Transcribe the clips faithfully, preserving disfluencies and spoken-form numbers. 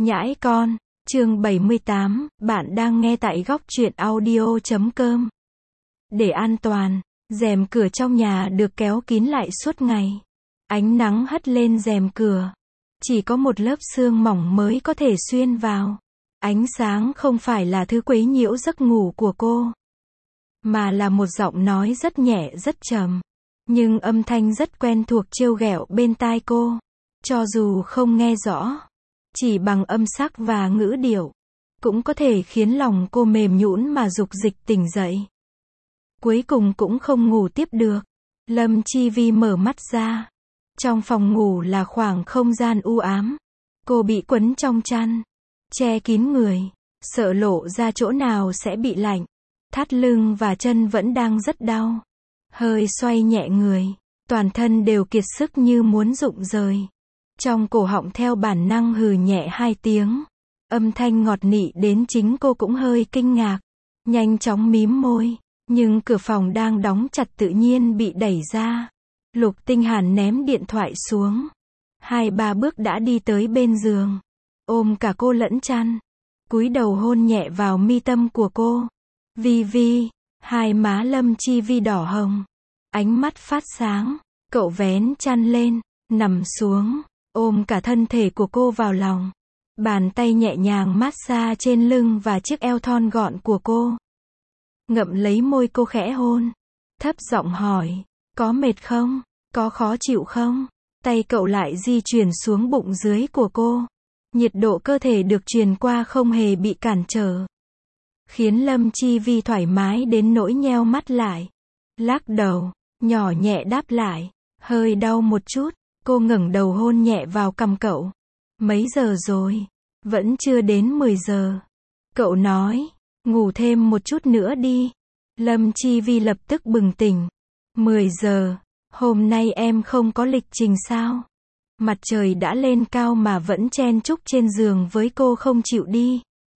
Nhãi con, chương bảy mươi tám, bạn đang nghe tại góc truyện audio chấm com. Để an toàn, rèm cửa trong nhà được kéo kín lại suốt ngày. Ánh nắng hắt lên rèm cửa. Chỉ có một lớp sương mỏng mới có thể xuyên vào. Ánh sáng không phải là thứ quấy nhiễu giấc ngủ của cô, mà là một giọng nói rất nhẹ rất trầm. Nhưng âm thanh rất quen thuộc trêu ghẹo bên tai cô. Cho dù không nghe rõ, chỉ bằng âm sắc và ngữ điệu, cũng có thể khiến lòng cô mềm nhũn mà dục dịch tỉnh dậy. Cuối cùng cũng không ngủ tiếp được. Lâm Chi Vi mở mắt ra. Trong phòng ngủ là khoảng không gian u ám. Cô bị quấn trong chăn, che kín người, sợ lộ ra chỗ nào sẽ bị lạnh. Thắt lưng và chân vẫn đang rất đau. Hơi xoay nhẹ người, toàn thân đều kiệt sức như muốn rụng rời. Trong cổ họng theo bản năng hừ nhẹ hai tiếng. Âm thanh ngọt nị đến chính cô cũng hơi kinh ngạc. Nhanh chóng mím môi. Nhưng cửa phòng đang đóng chặt tự nhiên bị đẩy ra. Lục Tinh Hàn ném điện thoại xuống. Hai ba bước đã đi tới bên giường. Ôm cả cô lẫn chăn. Cúi đầu hôn nhẹ vào mi tâm của cô. Vi Vi. Hai má Lâm Chi Vi đỏ hồng. Ánh mắt phát sáng. Cậu vén chăn lên. Nằm xuống. Ôm cả thân thể của cô vào lòng. Bàn tay nhẹ nhàng massage trên lưng và chiếc eo thon gọn của cô. Ngậm lấy môi cô khẽ hôn. Thấp giọng hỏi. Có mệt không? Có khó chịu không? Tay cậu lại di chuyển xuống bụng dưới của cô. Nhiệt độ cơ thể được truyền qua không hề bị cản trở. Khiến Lâm Chi Vi thoải mái đến nỗi nheo mắt lại. Lắc đầu. Nhỏ nhẹ đáp lại. Hơi đau một chút. Cô ngẩng đầu hôn nhẹ vào cằm cậu. Mấy giờ rồi? Vẫn chưa đến mười giờ. Cậu nói. Ngủ thêm một chút nữa đi. Lâm Chi Vi lập tức bừng tỉnh. mười giờ. Hôm nay em không có lịch trình sao? Mặt trời đã lên cao mà vẫn chen chúc trên giường với cô không chịu đi.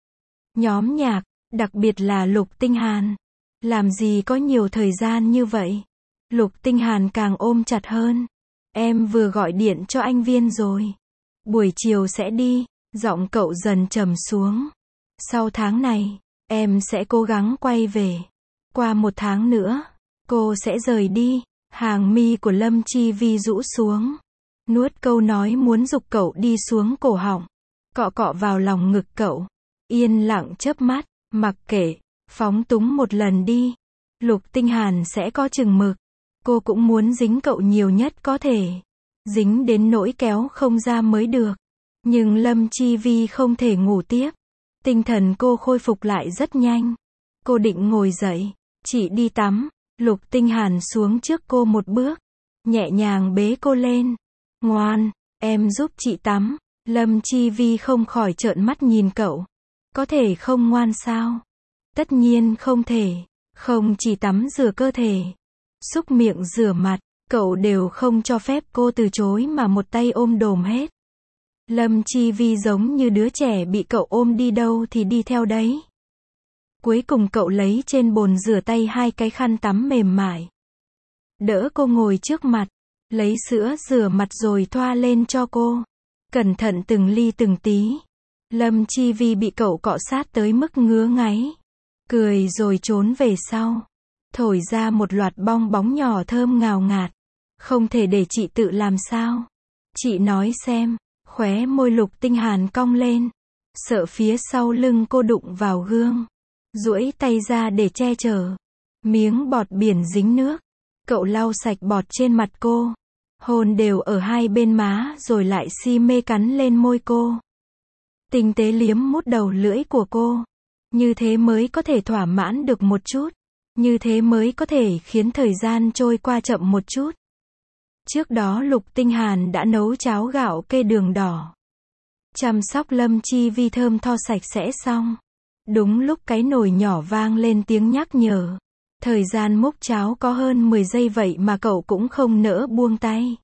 Nhóm nhạc, đặc biệt là Lục Tinh Hàn. Làm gì có nhiều thời gian như vậy? Lục Tinh Hàn càng ôm chặt hơn. Em vừa gọi điện cho anh Viên rồi. Buổi chiều sẽ đi. Giọng cậu dần trầm xuống. Sau tháng này, em sẽ cố gắng quay về. Qua một tháng nữa, cô sẽ rời đi. Hàng mi của Lâm Chi Vi rũ xuống. Nuốt câu nói muốn giục cậu đi xuống cổ họng. Cọ cọ vào lòng ngực cậu. Yên lặng chớp mắt. Mặc kệ. Phóng túng một lần đi. Lục Tinh Hàn sẽ có chừng mực. Cô cũng muốn dính cậu nhiều nhất có thể. Dính đến nỗi kéo không ra mới được. Nhưng Lâm Chi Vi không thể ngủ tiếp. Tinh thần cô khôi phục lại rất nhanh. Cô định ngồi dậy. Chị đi tắm. Lục Tinh Hàn xuống trước cô một bước. Nhẹ nhàng bế cô lên. Ngoan, em giúp chị tắm. Lâm Chi Vi không khỏi trợn mắt nhìn cậu. Có thể không ngoan sao? Tất nhiên không thể. Không chỉ tắm rửa cơ thể, xúc miệng rửa mặt, cậu đều không cho phép cô từ chối mà một tay ôm đồm hết. Lâm Chi Vi giống như đứa trẻ bị cậu ôm đi đâu thì đi theo đấy. Cuối cùng cậu lấy trên bồn rửa tay hai cái khăn tắm mềm mại. Đỡ cô ngồi trước mặt. Lấy sữa rửa mặt rồi thoa lên cho cô. Cẩn thận từng ly từng tí. Lâm Chi Vi bị cậu cọ sát tới mức ngứa ngáy. Cười rồi trốn về sau. Thổi ra một loạt bong bóng nhỏ thơm ngào ngạt. Không thể để chị tự làm sao? Chị nói xem. Khóe môi Lục Tinh Hàn cong lên. Sợ phía sau lưng cô đụng vào gương. Duỗi tay ra để che chở. Miếng bọt biển dính nước. Cậu lau sạch bọt trên mặt cô. Hôn đều ở hai bên má rồi lại si mê cắn lên môi cô. Tinh tế liếm mút đầu lưỡi của cô. Như thế mới có thể thỏa mãn được một chút. Như thế mới có thể khiến thời gian trôi qua chậm một chút. Trước đó Lục Tinh Hàn đã nấu cháo gạo kê đường đỏ. Chăm sóc Lâm Chi Vi thơm tho sạch sẽ xong. Đúng lúc cái nồi nhỏ vang lên tiếng nhắc nhở. Thời gian múc cháo có hơn mười giây vậy mà cậu cũng không nỡ buông tay.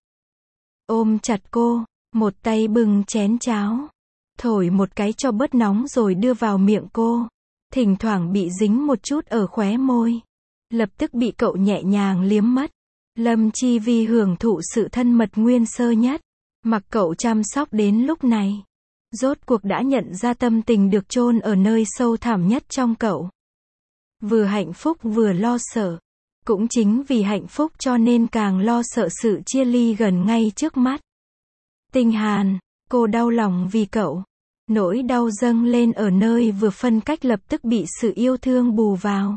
Ôm chặt cô, một tay bưng chén cháo. Thổi một cái cho bớt nóng rồi đưa vào miệng cô. Thỉnh thoảng bị dính một chút ở khóe môi. Lập tức bị cậu nhẹ nhàng liếm mất. Lâm Chi Vi hưởng thụ sự thân mật nguyên sơ nhất. Mặc cậu chăm sóc đến lúc này. rốt cuộc đã nhận ra tâm tình được chôn ở nơi sâu thẳm nhất trong cậu. Vừa hạnh phúc vừa lo sợ. Cũng chính vì hạnh phúc cho nên càng lo sợ sự chia ly gần ngay trước mắt. Tinh Hàn, cô đau lòng vì cậu. Nỗi đau dâng lên ở nơi vừa phân cách lập tức bị sự yêu thương bù vào.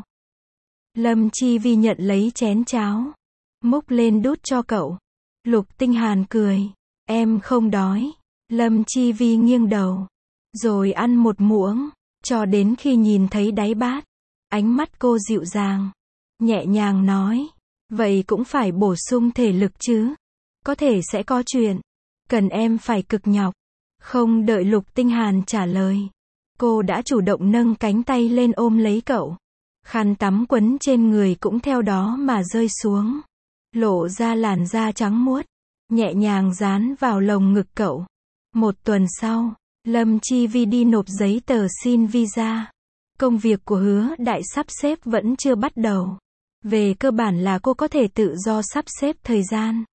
Lâm Chi Vi nhận lấy chén cháo, múc lên đút cho cậu. Lục Tinh Hàn cười, em không đói. Lâm Chi Vi nghiêng đầu, rồi ăn một muỗng, cho đến khi nhìn thấy đáy bát. Ánh mắt cô dịu dàng, nhẹ nhàng nói, vậy cũng phải bổ sung thể lực chứ. Có thể sẽ có chuyện, cần em phải cực nhọc. Không đợi Lục Tinh Hàn trả lời, cô đã chủ động nâng cánh tay lên ôm lấy cậu. Khăn tắm quấn trên người cũng theo đó mà rơi xuống, lộ ra làn da trắng muốt, nhẹ nhàng dán vào lồng ngực cậu. Một tuần sau, Lâm Chi Vi đi nộp giấy tờ xin visa. Công việc của Hứa Đại sắp xếp vẫn chưa bắt đầu. Về cơ bản là cô có thể tự do sắp xếp thời gian.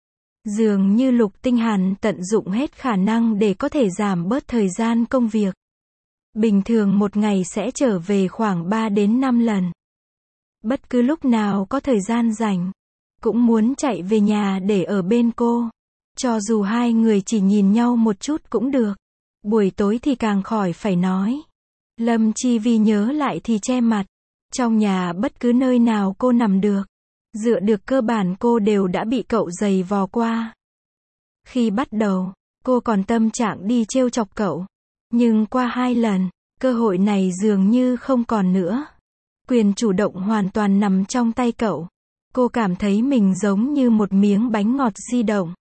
Dường như Lục Tinh Hàn tận dụng hết khả năng để có thể giảm bớt thời gian công việc. Bình thường một ngày sẽ trở về khoảng ba đến năm lần. Bất cứ lúc nào có thời gian rảnh, cũng muốn chạy về nhà để ở bên cô. Cho dù hai người chỉ nhìn nhau một chút cũng được. Buổi tối thì càng khỏi phải nói. Lâm Chi Vi nhớ lại thì che mặt. Trong nhà bất cứ nơi nào cô nằm được, dựa được cơ bản cô đều đã bị cậu giày vò qua. Khi bắt đầu, cô còn tâm trạng đi trêu chọc cậu. Nhưng qua hai lần, cơ hội này dường như không còn nữa. Quyền chủ động hoàn toàn nằm trong tay cậu. Cô cảm thấy mình giống như một miếng bánh ngọt di động.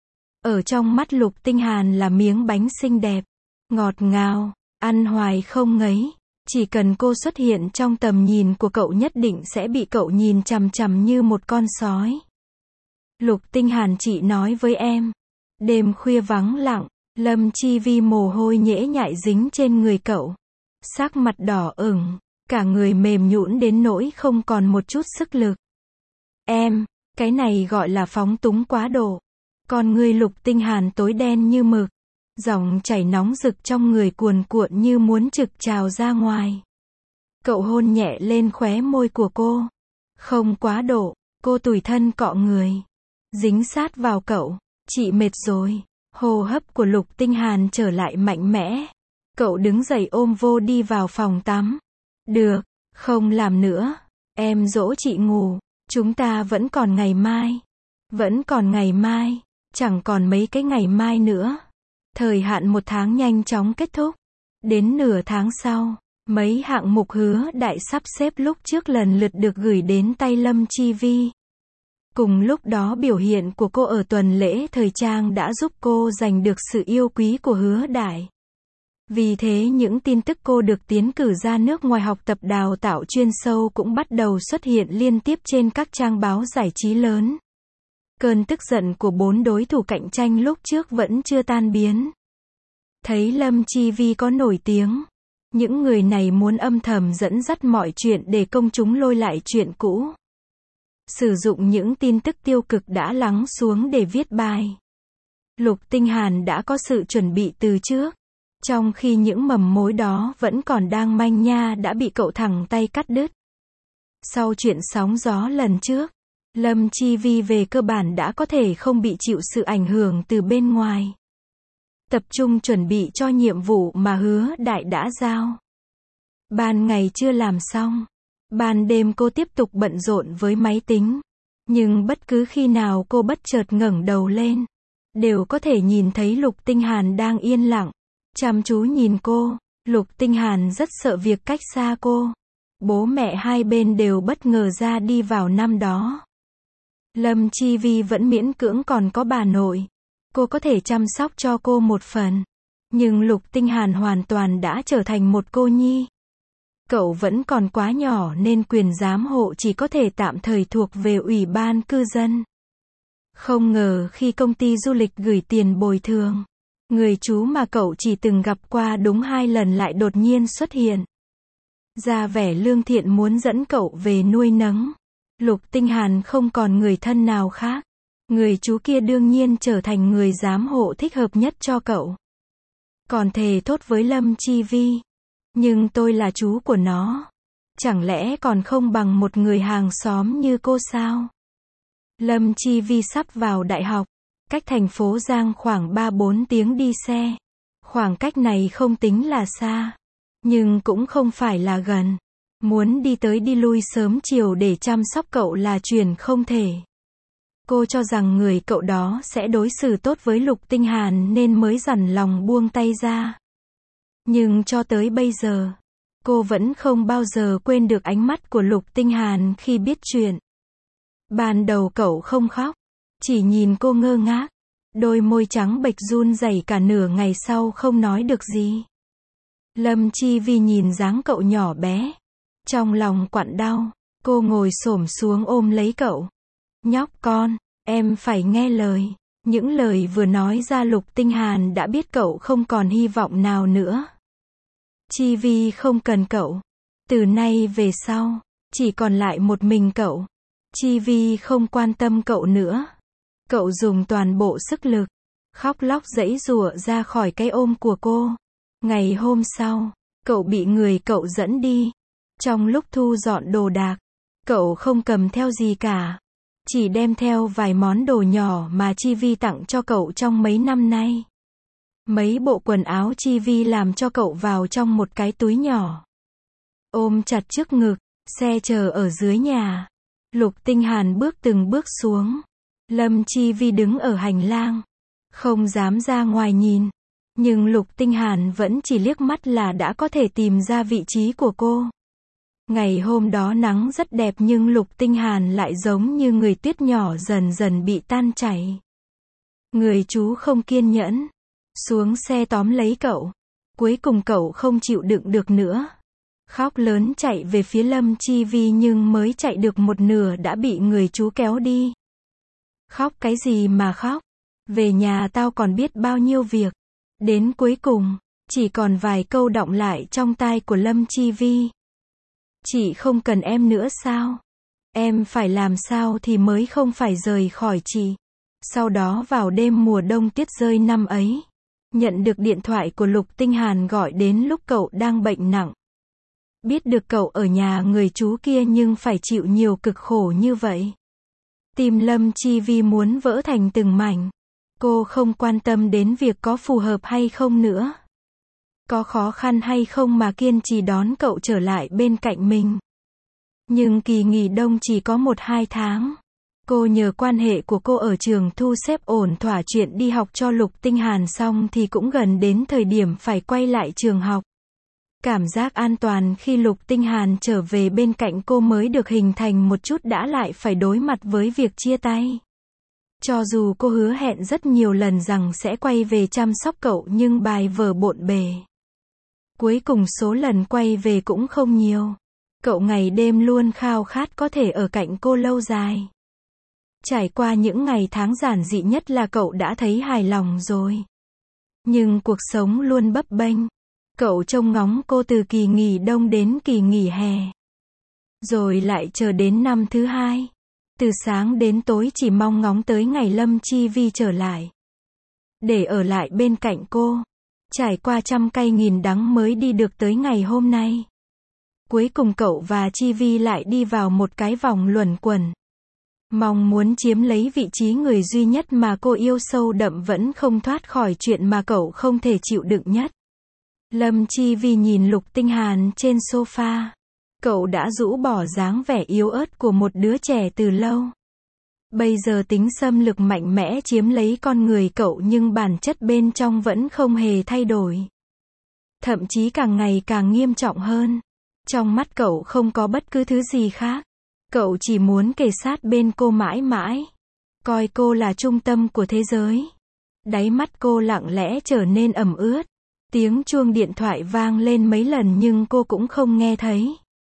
Ở trong mắt Lục Tinh Hàn là miếng bánh xinh đẹp, ngọt ngào, ăn hoài không ngấy. Chỉ cần cô xuất hiện trong tầm nhìn của cậu nhất định sẽ bị cậu nhìn chằm chằm như một con sói. Lục Tinh Hàn chị nói với em. Đêm khuya vắng lặng, Lâm Chi Vi mồ hôi nhễ nhại dính trên người cậu. Sắc mặt đỏ ửng, cả người mềm nhũn đến nỗi không còn một chút sức lực. Em, cái này gọi là phóng túng quá độ. Con người Lục Tinh Hàn tối đen như mực. Dòng chảy nóng rực trong người cuồn cuộn như muốn trực trào ra ngoài. Cậu hôn nhẹ lên khóe môi của cô. Không quá độ, cô tủi thân cọ người. Dính sát vào cậu. Chị mệt rồi. Hô hấp của Lục Tinh Hàn trở lại mạnh mẽ. Cậu đứng dậy ôm vô đi vào phòng tắm. Được, không làm nữa. Em dỗ chị ngủ. Chúng ta vẫn còn ngày mai. Vẫn còn ngày mai. Chẳng còn mấy cái ngày mai nữa. Thời hạn một tháng nhanh chóng kết thúc. Đến nửa tháng sau, mấy hạng mục Hứa Đại sắp xếp lúc trước lần lượt được gửi đến tay Lâm Chi Vi. Cùng lúc đó biểu hiện của cô ở tuần lễ thời trang đã giúp cô giành được sự yêu quý của Hứa Đại. Vì thế những tin tức cô được tiến cử ra nước ngoài học tập đào tạo chuyên sâu cũng bắt đầu xuất hiện liên tiếp trên các trang báo giải trí lớn. Cơn tức giận của bốn đối thủ cạnh tranh lúc trước vẫn chưa tan biến. Thấy Lâm Chi Vi có nổi tiếng, những người này muốn âm thầm dẫn dắt mọi chuyện để công chúng lôi lại chuyện cũ. Sử dụng những tin tức tiêu cực đã lắng xuống để viết bài. Lục Tinh Hàn đã có sự chuẩn bị từ trước. Trong khi những mầm mối đó vẫn còn đang manh nha đã bị cậu thẳng tay cắt đứt. Sau chuyện sóng gió lần trước, Lâm Chi Vi về cơ bản đã có thể không bị chịu sự ảnh hưởng từ bên ngoài. Tập trung chuẩn bị cho nhiệm vụ mà Hứa Đại đã giao. Ban ngày chưa làm xong. Ban đêm cô tiếp tục bận rộn với máy tính. Nhưng bất cứ khi nào cô bất chợt ngẩng đầu lên, đều có thể nhìn thấy Lục Tinh Hàn đang yên lặng, chăm chú nhìn cô. Lục Tinh Hàn rất sợ việc cách xa cô. Bố mẹ hai bên đều bất ngờ ra đi vào năm đó. Lâm Chi Vi vẫn miễn cưỡng còn có bà nội. Cô có thể chăm sóc cho cô một phần. Nhưng Lục Tinh Hàn hoàn toàn đã trở thành một cô nhi. Cậu vẫn còn quá nhỏ nên quyền giám hộ chỉ có thể tạm thời thuộc về Ủy ban cư dân. Không ngờ khi công ty du lịch gửi tiền bồi thường, người chú mà cậu chỉ từng gặp qua đúng hai lần lại đột nhiên xuất hiện. Ra vẻ lương thiện muốn dẫn cậu về nuôi nấng. Lục Tinh Hàn không còn người thân nào khác. Người chú kia đương nhiên trở thành người giám hộ thích hợp nhất cho cậu. Còn thề thốt với Lâm Chi Vi. Nhưng tôi là chú của nó. Chẳng lẽ còn không bằng một người hàng xóm như cô sao? Lâm Chi Vi sắp vào đại học. Cách thành phố Giang khoảng ba bốn tiếng đi xe. Khoảng cách này không tính là xa. Nhưng cũng không phải là gần. Muốn đi tới đi lui sớm chiều để chăm sóc cậu là chuyện không thể. Cô cho rằng người cậu đó sẽ đối xử tốt với Lục Tinh Hàn nên mới dằn lòng buông tay ra. Nhưng cho tới bây giờ, cô vẫn không bao giờ quên được ánh mắt của Lục Tinh Hàn khi biết chuyện. Ban đầu cậu không khóc, chỉ nhìn cô ngơ ngác. Đôi môi trắng bệch run rẩy cả nửa ngày sau không nói được gì. Lâm Chi Vi nhìn dáng cậu nhỏ bé. Trong lòng quặn đau, cô ngồi xổm xuống ôm lấy cậu. Nhóc con, em phải nghe lời. Những lời vừa nói ra Lục Tinh Hàn đã biết cậu không còn hy vọng nào nữa. Chi Vi không cần cậu. Từ nay về sau, chỉ còn lại một mình cậu. Chi Vi không quan tâm cậu nữa. Cậu dùng toàn bộ sức lực, khóc lóc giãy giụa ra khỏi cái ôm của cô. Ngày hôm sau, cậu bị người cậu dẫn đi. Trong lúc thu dọn đồ đạc, cậu không cầm theo gì cả. Chỉ đem theo vài món đồ nhỏ mà Chi Vi tặng cho cậu trong mấy năm nay. Mấy bộ quần áo Chi Vi làm cho cậu vào trong một cái túi nhỏ. Ôm chặt trước ngực, xe chờ ở dưới nhà. Lục Tinh Hàn bước từng bước xuống. Lâm Chi Vi đứng ở hành lang. Không dám ra ngoài nhìn. Nhưng Lục Tinh Hàn vẫn chỉ liếc mắt là đã có thể tìm ra vị trí của cô. Ngày hôm đó nắng rất đẹp nhưng Lục Tinh Hàn lại giống như người tuyết nhỏ dần dần bị tan chảy. Người chú không kiên nhẫn. Xuống xe tóm lấy cậu. Cuối cùng cậu không chịu đựng được nữa. Khóc lớn chạy về phía Lâm Chi Vi nhưng mới chạy được một nửa đã bị người chú kéo đi. Khóc cái gì mà khóc? Về nhà tao còn biết bao nhiêu việc. Đến cuối cùng, chỉ còn vài câu đọng lại trong tai của Lâm Chi Vi. Chị không cần em nữa sao? Em phải làm sao thì mới không phải rời khỏi chị. Sau đó vào đêm mùa đông tuyết rơi năm ấy, nhận được điện thoại của Lục Tinh Hàn gọi đến lúc cậu đang bệnh nặng. Biết được cậu ở nhà người chú kia nhưng phải chịu nhiều cực khổ như vậy. Tim Lâm Chi Vi muốn vỡ thành từng mảnh. Cô không quan tâm đến việc có phù hợp hay không nữa. Có khó khăn hay không mà kiên trì đón cậu trở lại bên cạnh mình. Nhưng kỳ nghỉ đông chỉ có một hai tháng. Cô nhờ quan hệ của cô ở trường thu xếp ổn thỏa chuyện đi học cho Lục Tinh Hàn xong thì cũng gần đến thời điểm phải quay lại trường học. Cảm giác an toàn khi Lục Tinh Hàn trở về bên cạnh cô mới được hình thành một chút đã lại phải đối mặt với việc chia tay. Cho dù cô hứa hẹn rất nhiều lần rằng sẽ quay về chăm sóc cậu nhưng bài vở bộn bề. Cuối cùng số lần quay về cũng không nhiều. Cậu ngày đêm luôn khao khát có thể ở cạnh cô lâu dài. Trải qua những ngày tháng giản dị nhất là cậu đã thấy hài lòng rồi. Nhưng cuộc sống luôn bấp bênh. Cậu trông ngóng cô từ kỳ nghỉ đông đến kỳ nghỉ hè. Rồi lại chờ đến năm thứ hai. Từ sáng đến tối chỉ mong ngóng tới ngày Lâm Chi Vi trở lại. Để ở lại bên cạnh cô. Trải qua trăm cay nghìn đắng mới đi được tới ngày hôm nay. Cuối cùng cậu và Chi Vi lại đi vào một cái vòng luẩn quẩn. Mong muốn chiếm lấy vị trí người duy nhất mà cô yêu sâu đậm vẫn không thoát khỏi chuyện mà cậu không thể chịu đựng nhất. Lâm Chi Vi nhìn Lục Tinh Hàn trên sofa. Cậu đã rũ bỏ dáng vẻ yếu ớt của một đứa trẻ từ lâu. Bây giờ tính xâm lược mạnh mẽ chiếm lấy con người cậu nhưng bản chất bên trong vẫn không hề thay đổi. Thậm chí càng ngày càng nghiêm trọng hơn. Trong mắt cậu không có bất cứ thứ gì khác. Cậu chỉ muốn kề sát bên cô mãi mãi. Coi cô là trung tâm của thế giới. Đáy mắt cô lặng lẽ trở nên ẩm ướt. Tiếng chuông điện thoại vang lên mấy lần nhưng cô cũng không nghe thấy.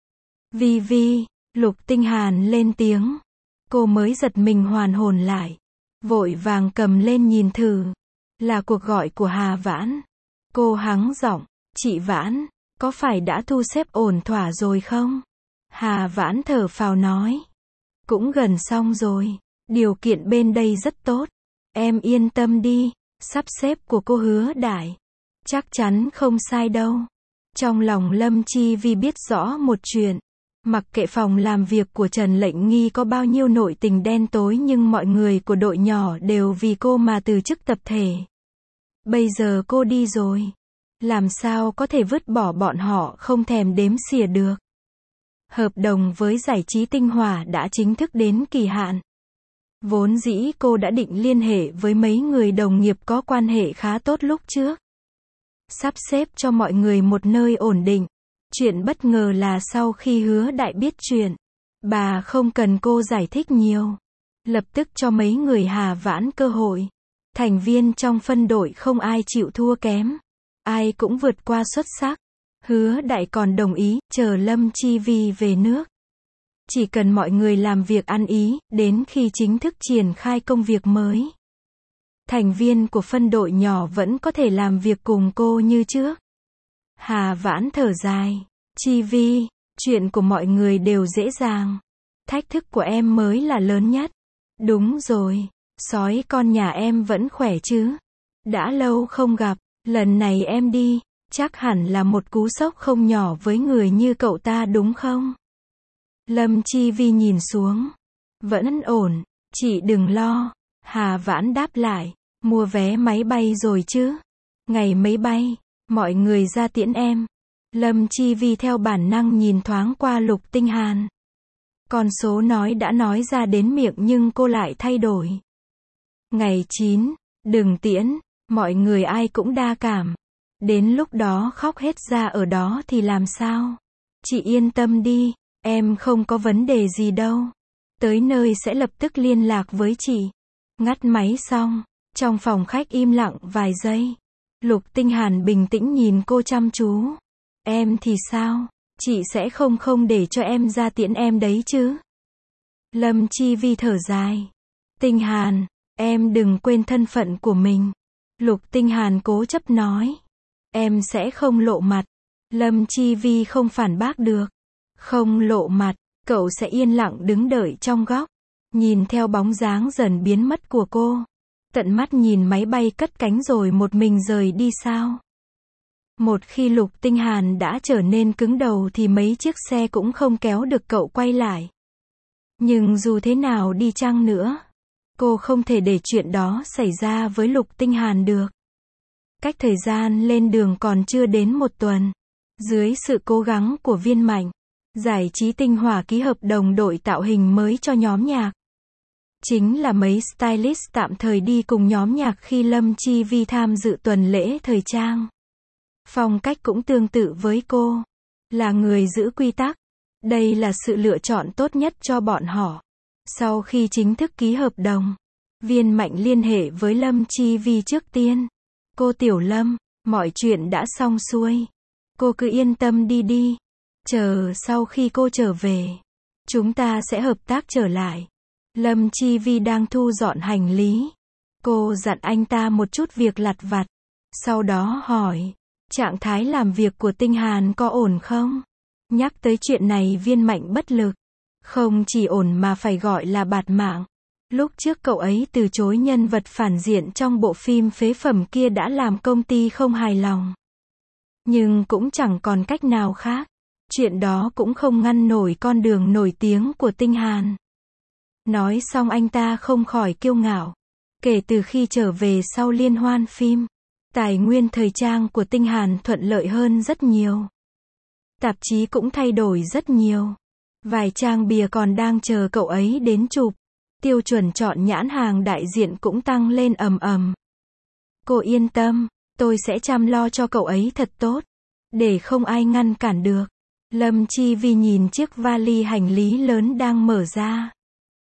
Vi Vi, Lục Tinh Hàn lên tiếng. Cô mới giật mình hoàn hồn lại. Vội vàng cầm lên nhìn thử. Là cuộc gọi của Hà Vãn. Cô hắng giọng, chị Vãn, có phải đã thu xếp ổn thỏa rồi không? Hà Vãn thở phào nói. Cũng gần xong rồi. Điều kiện bên đây rất tốt. Em yên tâm đi. Sắp xếp của cô hứa đại. Chắc chắn không sai đâu. Trong lòng Lâm Chi Vi biết rõ một chuyện. Mặc kệ phòng làm việc của Trần Lệnh Nghi có bao nhiêu nội tình đen tối nhưng mọi người của đội nhỏ đều vì cô mà từ chức tập thể. Bây giờ cô đi rồi. Làm sao có thể vứt bỏ bọn họ không thèm đếm xỉa được. Hợp đồng với giải trí Tinh Hỏa đã chính thức đến kỳ hạn. Vốn dĩ cô đã định liên hệ với mấy người đồng nghiệp có quan hệ khá tốt lúc trước. Sắp xếp cho mọi người một nơi ổn định. Chuyện bất ngờ là sau khi Hứa Đại biết chuyện, bà không cần cô giải thích nhiều. Lập tức cho mấy người Hà Vãn cơ hội. Thành viên trong phân đội không ai chịu thua kém. Ai cũng vượt qua xuất sắc. Hứa Đại còn đồng ý, chờ Lâm Chi Vi về nước. Chỉ cần mọi người làm việc ăn ý, đến khi chính thức triển khai công việc mới. Thành viên của phân đội nhỏ vẫn có thể làm việc cùng cô như trước. Hà Vãn thở dài. Chi Vi, chuyện của mọi người đều dễ dàng. Thách thức của em mới là lớn nhất. Đúng rồi, sói con nhà em vẫn khỏe chứ. Đã lâu không gặp, lần này em đi, chắc hẳn là một cú sốc không nhỏ với người như cậu ta đúng không? Lâm Chi Vi nhìn xuống. Vẫn ổn, chị đừng lo. Hà Vãn đáp lại. Mua vé máy bay rồi chứ? Ngày mấy bay? Mọi người ra tiễn em. Lâm Chi Vi theo bản năng nhìn thoáng qua Lục Tinh Hàn. Con số nói đã nói ra đến miệng nhưng cô lại thay đổi. Ngày chín, đừng tiễn, mọi người ai cũng đa cảm. Đến lúc đó khóc hết ra ở đó thì làm sao? Chị yên tâm đi, em không có vấn đề gì đâu. Tới nơi sẽ lập tức liên lạc với chị. Ngắt máy xong, trong phòng khách im lặng vài giây. Lục Tinh Hàn bình tĩnh nhìn cô chăm chú. Em thì sao? Chị sẽ không không để cho em ra tiễn em đấy chứ? Lâm Chi Vi thở dài. Tinh Hàn, em đừng quên thân phận của mình. Lục Tinh Hàn cố chấp nói. Em sẽ không lộ mặt. Lâm Chi Vi không phản bác được. Không lộ mặt, cậu sẽ yên lặng đứng đợi trong góc. Nhìn theo bóng dáng dần biến mất của cô. Tận mắt nhìn máy bay cất cánh rồi một mình rời đi sao? Một khi Lục Tinh Hàn đã trở nên cứng đầu thì mấy chiếc xe cũng không kéo được cậu quay lại. Nhưng dù thế nào đi chăng nữa, cô không thể để chuyện đó xảy ra với Lục Tinh Hàn được. Cách thời gian lên đường còn chưa đến một tuần. Dưới sự cố gắng của Viên Mạnh, giải trí Tinh Hỏa ký hợp đồng đội tạo hình mới cho nhóm nhạc. Chính là mấy stylist tạm thời đi cùng nhóm nhạc khi Lâm Chi Vi tham dự tuần lễ thời trang. Phong cách cũng tương tự với cô. Là người giữ quy tắc. Đây là sự lựa chọn tốt nhất cho bọn họ. Sau khi chính thức ký hợp đồng, Viên Mạnh liên hệ với Lâm Chi Vi trước tiên. Cô Tiểu Lâm, mọi chuyện đã xong xuôi. Cô cứ yên tâm đi đi. Chờ sau khi cô trở về, chúng ta sẽ hợp tác trở lại. Lâm Chi Vi đang thu dọn hành lý. Cô dặn anh ta một chút việc lặt vặt. Sau đó hỏi, trạng thái làm việc của Tinh Hàn có ổn không? Nhắc tới chuyện này Viên Mạnh bất lực. Không chỉ ổn mà phải gọi là bạt mạng. Lúc trước cậu ấy từ chối nhân vật phản diện trong bộ phim phế phẩm kia đã làm công ty không hài lòng. Nhưng cũng chẳng còn cách nào khác. Chuyện đó cũng không ngăn nổi con đường nổi tiếng của Tinh Hàn. Nói xong anh ta không khỏi kiêu ngạo. Kể từ khi trở về sau liên hoan phim, tài nguyên thời trang của Tinh Hàn thuận lợi hơn rất nhiều. Tạp chí cũng thay đổi rất nhiều. Vài trang bìa còn đang chờ cậu ấy đến chụp. Tiêu chuẩn chọn nhãn hàng đại diện cũng tăng lên ầm ầm. Cô yên tâm, tôi sẽ chăm lo cho cậu ấy thật tốt. Để không ai ngăn cản được. Lâm Chi Vi nhìn chiếc vali hành lý lớn đang mở ra.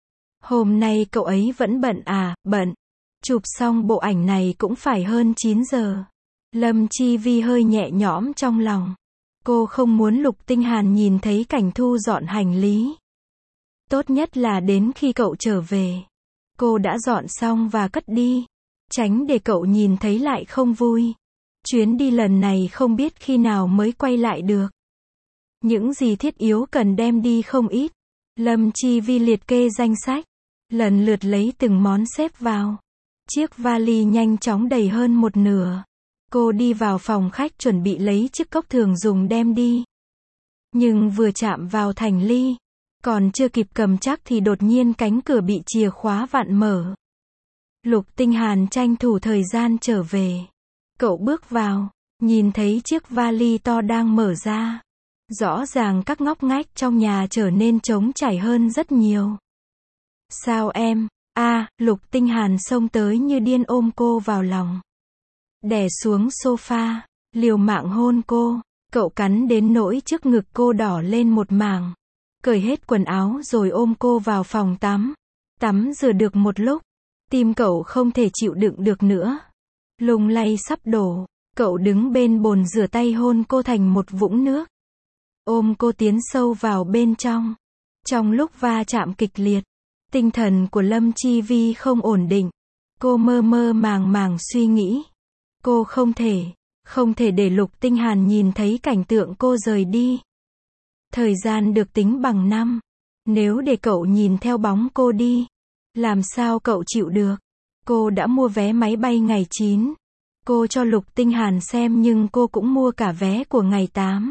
Hôm nay cậu ấy vẫn bận à, bận. Chụp xong bộ ảnh này cũng phải hơn chín giờ. Lâm Chi Vi hơi nhẹ nhõm trong lòng. Cô không muốn Lục Tinh Hàn nhìn thấy cảnh thu dọn hành lý. Tốt nhất là đến khi cậu trở về, cô đã dọn xong và cất đi. Tránh để cậu nhìn thấy lại không vui. Chuyến đi lần này không biết khi nào mới quay lại được. Những gì thiết yếu cần đem đi không ít. Lâm Chi Vi liệt kê danh sách. Lần lượt lấy từng món xếp vào. Chiếc vali nhanh chóng đầy hơn một nửa. Cô đi vào phòng khách chuẩn bị lấy chiếc cốc thường dùng đem đi. Nhưng vừa chạm vào thành ly, còn chưa kịp cầm chắc thì đột nhiên cánh cửa bị chìa khóa vặn mở. Lục Tinh Hàn tranh thủ thời gian trở về. Cậu bước vào, nhìn thấy chiếc vali to đang mở ra. Rõ ràng các ngóc ngách trong nhà trở nên trống trải hơn rất nhiều. Sao em? A, à, Lục Tinh Hàn xông tới như điên ôm cô vào lòng. Đè xuống sofa, liều mạng hôn cô. Cậu cắn đến nỗi trước ngực cô đỏ lên một mảng. Cởi hết quần áo rồi ôm cô vào phòng tắm. Tắm rửa được một lúc, tim cậu không thể chịu đựng được nữa. Lung lay sắp đổ, cậu đứng bên bồn rửa tay hôn cô thành một vũng nước. Ôm cô tiến sâu vào bên trong. Trong lúc va chạm kịch liệt, tinh thần của Lâm Chi Vi không ổn định. Cô mơ mơ màng màng suy nghĩ. Cô không thể, không thể để Lục Tinh Hàn nhìn thấy cảnh tượng cô rời đi. Thời gian được tính bằng năm. Nếu để cậu nhìn theo bóng cô đi, làm sao cậu chịu được? Cô đã mua vé máy bay ngày chín. Cô cho Lục Tinh Hàn xem nhưng cô cũng mua cả vé của ngày tám.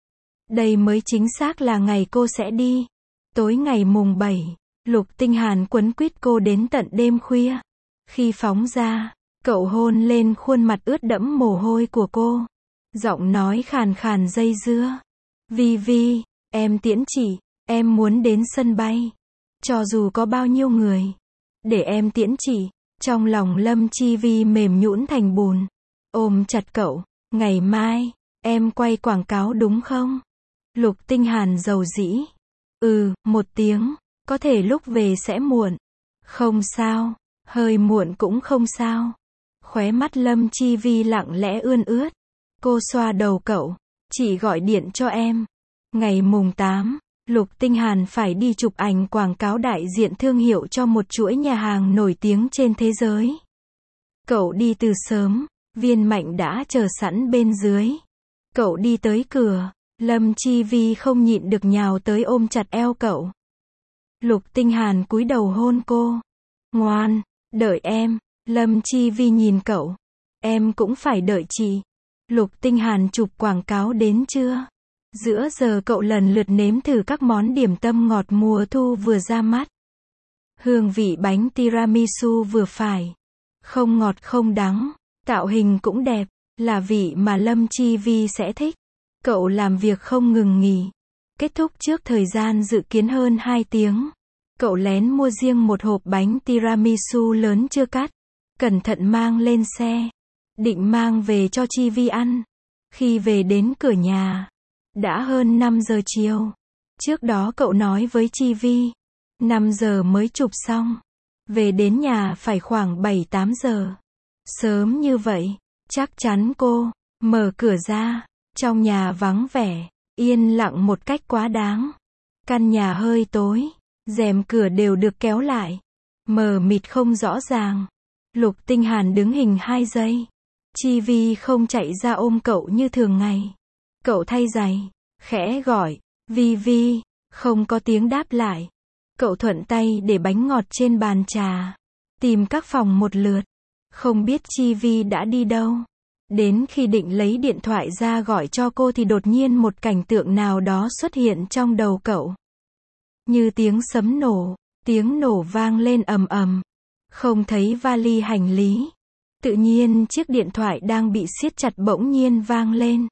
Đây mới chính xác là ngày cô sẽ đi. Tối ngày mùng bảy, Lục Tinh Hàn quấn quýt cô đến tận đêm khuya. Khi phóng ra, cậu hôn lên khuôn mặt ướt đẫm mồ hôi của cô. Giọng nói khàn khàn dây dưa. Vi Vi, em tiễn chị, em muốn đến sân bay. Cho dù có bao nhiêu người, để em tiễn chị. Trong lòng Lâm Chi Vi mềm nhũn thành bùn. Ôm chặt cậu. Ngày mai, em quay quảng cáo đúng không? Lục Tinh Hàn dầu dĩ. Ừ, một tiếng. Có thể lúc về sẽ muộn. Không sao. Hơi muộn cũng không sao. Khóe mắt Lâm Chi Vi lặng lẽ ươn ướt. Cô xoa đầu cậu. Chị gọi điện cho em. Ngày mùng tám, Lục Tinh Hàn phải đi chụp ảnh quảng cáo đại diện thương hiệu cho một chuỗi nhà hàng nổi tiếng trên thế giới. Cậu đi từ sớm, Viên Mạnh đã chờ sẵn bên dưới. Cậu đi tới cửa, Lâm Chi Vi không nhịn được nhào tới ôm chặt eo cậu. Lục Tinh Hàn cúi đầu hôn cô. Ngoan, đợi em. Lâm Chi Vi nhìn cậu. Em cũng phải đợi chị. Lục Tinh Hàn chụp quảng cáo đến trưa. Giữa giờ cậu lần lượt nếm thử các món điểm tâm ngọt mùa thu vừa ra mắt. Hương vị bánh tiramisu vừa phải. Không ngọt không đắng. Tạo hình cũng đẹp. Là vị mà Lâm Chi Vi sẽ thích. Cậu làm việc không ngừng nghỉ. Kết thúc trước thời gian dự kiến hơn hai tiếng. Cậu lén mua riêng một hộp bánh tiramisu lớn chưa cắt. Cẩn thận mang lên xe. Định mang về cho Chi Vi ăn. Khi về đến cửa nhà, đã hơn năm giờ chiều. Trước đó cậu nói với Chi Vi, năm giờ mới chụp xong. Về đến nhà phải khoảng bảy tám giờ. Sớm như vậy, chắc chắn cô. Mở cửa ra, trong nhà vắng vẻ, yên lặng một cách quá đáng. Căn nhà hơi tối, rèm cửa đều được kéo lại. Mờ mịt không rõ ràng. Lục Tinh Hàn đứng hình hai giây. Chi Vi không chạy ra ôm cậu như thường ngày. Cậu thay giày, khẽ gọi, Vi Vi, không có tiếng đáp lại. Cậu thuận tay để bánh ngọt trên bàn trà. Tìm các phòng một lượt. Không biết Chi Vi đã đi đâu. Đến khi định lấy điện thoại ra gọi cho cô thì đột nhiên một cảnh tượng nào đó xuất hiện trong đầu cậu. Như tiếng sấm nổ, tiếng nổ vang lên ầm ầm. Không thấy vali hành lý. Tự nhiên chiếc điện thoại đang bị siết chặt bỗng nhiên vang lên.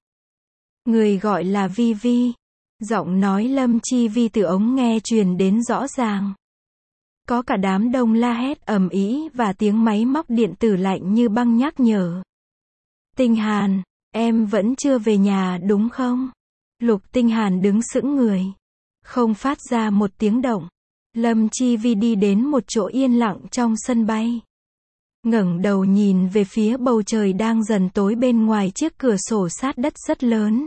Người gọi là Vi Vi. Giọng nói Lâm Chi Vi từ ống nghe truyền đến rõ ràng. Có cả đám đông la hét ầm ĩ và tiếng máy móc điện tử lạnh như băng nhắc nhở. Tinh Hàn, em vẫn chưa về nhà đúng không? Lục Tinh Hàn đứng sững người. Không phát ra một tiếng động. Lâm Chi Vi đi đến một chỗ yên lặng trong sân bay. Ngẩng đầu nhìn về phía bầu trời đang dần tối bên ngoài chiếc cửa sổ sát đất rất lớn.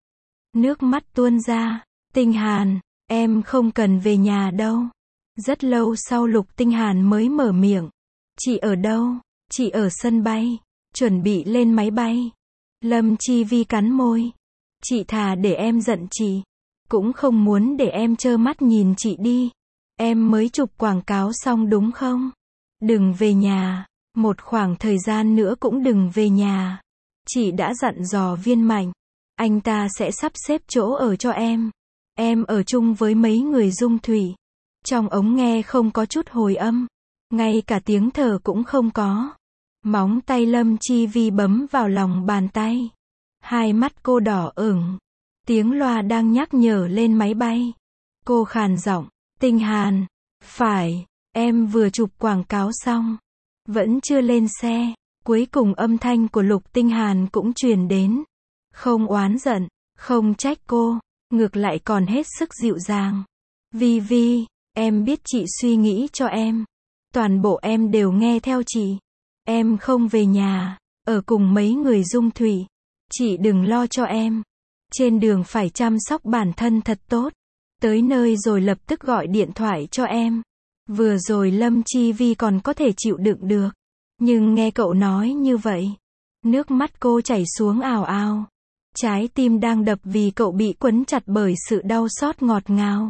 Nước mắt tuôn ra. Tinh Hàn, em không cần về nhà đâu. Rất lâu sau Lục Tinh Hàn mới mở miệng. Chị ở đâu? Chị ở sân bay. Chuẩn bị lên máy bay. Lâm Chi Vi cắn môi. Chị thà để em giận chị. Cũng không muốn để em trơ mắt nhìn chị đi. Em mới chụp quảng cáo xong đúng không? Đừng về nhà. Một khoảng thời gian nữa cũng đừng về nhà. Chị đã dặn dò Viên Mạnh. Anh ta sẽ sắp xếp chỗ ở cho em. Em ở chung với mấy người Dung Thủy. Trong ống nghe không có chút hồi âm. Ngay cả tiếng thở cũng không có. Móng tay Lâm Chi Vi bấm vào lòng bàn tay. Hai mắt cô đỏ ửng. Tiếng loa đang nhắc nhở lên máy bay. Cô khàn giọng. Tinh Hàn. Phải, em vừa chụp quảng cáo xong. Vẫn chưa lên xe. Cuối cùng âm thanh của Lục Tinh Hàn cũng truyền đến. Không oán giận, không trách cô, ngược lại còn hết sức dịu dàng. Vi Vi, em biết chị suy nghĩ cho em. Toàn bộ em đều nghe theo chị. Em không về nhà, ở cùng mấy người Dung Thủy. Chị đừng lo cho em. Trên đường phải chăm sóc bản thân thật tốt. Tới nơi rồi lập tức gọi điện thoại cho em. Vừa rồi Lâm Chi Vi còn có thể chịu đựng được. Nhưng nghe cậu nói như vậy, nước mắt cô chảy xuống ào ào. Trái tim đang đập vì cậu bị quấn chặt bởi sự đau xót ngọt ngào.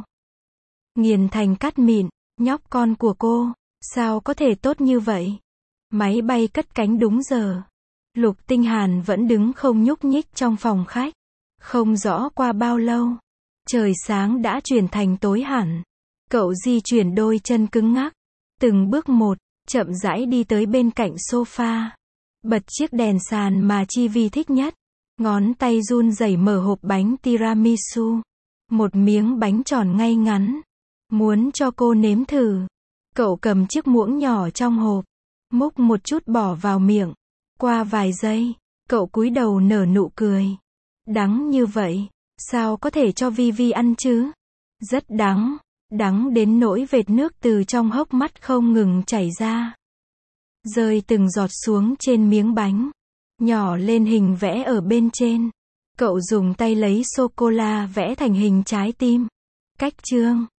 Nghiền thành cát mịn, nhóc con của cô, sao có thể tốt như vậy? Máy bay cất cánh đúng giờ. Lục Tinh Hàn vẫn đứng không nhúc nhích trong phòng khách. Không rõ qua bao lâu, trời sáng đã chuyển thành tối hẳn. Cậu di chuyển đôi chân cứng ngắc, từng bước một, chậm rãi đi tới bên cạnh sofa. Bật chiếc đèn sàn mà Chi Vi thích nhất. Ngón tay run rẩy mở hộp bánh tiramisu. Một miếng bánh tròn ngay ngắn. Muốn cho cô nếm thử. Cậu cầm chiếc muỗng nhỏ trong hộp. Múc một chút bỏ vào miệng. Qua vài giây, cậu cúi đầu nở nụ cười. Đắng như vậy, sao có thể cho Vi Vi ăn chứ? Rất đắng. Đắng đến nỗi vệt nước từ trong hốc mắt không ngừng chảy ra. Rơi từng giọt xuống trên miếng bánh. Nhỏ lên hình vẽ ở bên trên. Cậu dùng tay lấy sô-cô-la vẽ thành hình trái tim. Cách chương